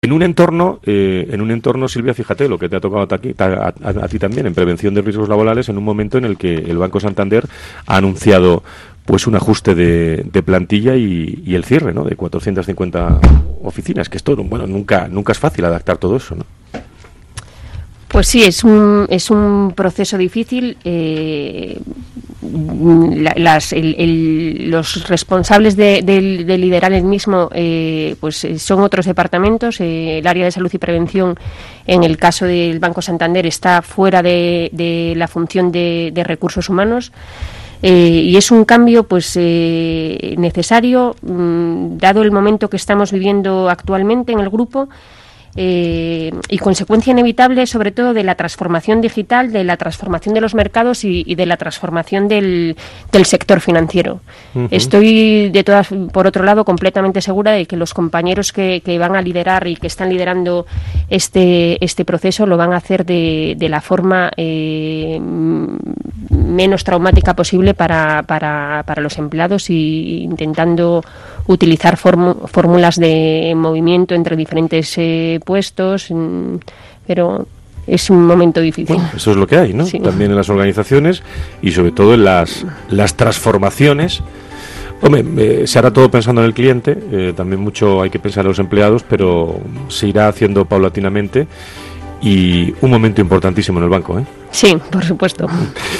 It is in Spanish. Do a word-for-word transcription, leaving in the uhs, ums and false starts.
En un entorno, eh, en un entorno, Silvia, fíjate lo que te ha tocado a ti, a, a, a ti también, en prevención de riesgos laborales, en un momento en el que el Banco Santander ha anunciado pues un ajuste de, de plantilla y, y el cierre, ¿no?, de cuatrocientas cincuenta oficinas, que esto, bueno, nunca nunca es fácil adaptar todo eso, ¿no? Pues sí, es un es un proceso difícil. Eh, la, las, el, el, los responsables de, de, de liderar el mismo eh, pues son otros departamentos. Eh, el área de salud y prevención, en el caso del Banco Santander, está fuera de, de la función de, de recursos humanos. Eh, y es un cambio pues eh, necesario, mmm, dado el momento que estamos viviendo actualmente en el grupo. Eh, y consecuencia inevitable sobre todo de la transformación digital, de la transformación de los mercados y, y de la transformación del, del sector financiero. Uh-huh. Estoy, de todas, por otro lado, completamente segura de que los compañeros que, que van a liderar y que están liderando este, este proceso lo van a hacer de, de la forma eh, menos traumática posible para, para, para los empleados, y intentando utilizar formu- fórmulas de movimiento entre diferentes eh, puestos, pero es un momento difícil. Bueno, eso es lo que hay, ¿no? Sí. También en las organizaciones y sobre todo en las, las transformaciones. Hombre, eh, se hará todo pensando en el cliente, eh, también mucho hay que pensar en los empleados, pero se irá haciendo paulatinamente, y un momento importantísimo en el banco, ¿eh? Sí, por supuesto.